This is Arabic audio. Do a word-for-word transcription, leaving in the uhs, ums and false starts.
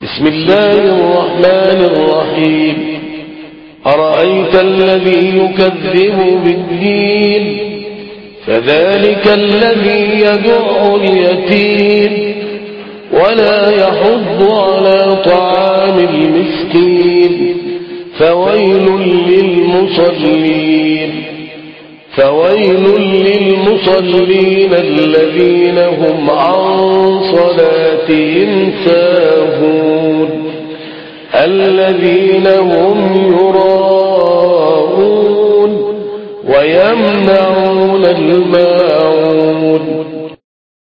بسم الله الرحمن الرحيم. أرأيت الذي يكذب بالدين فذلك الذي يدع اليتيم ولا يحض على طعام المسكين فويل للمصلين فويل للمصلين الذين هم عن صلاتهم ساهون الذين هم يراءون ويمنعون الماء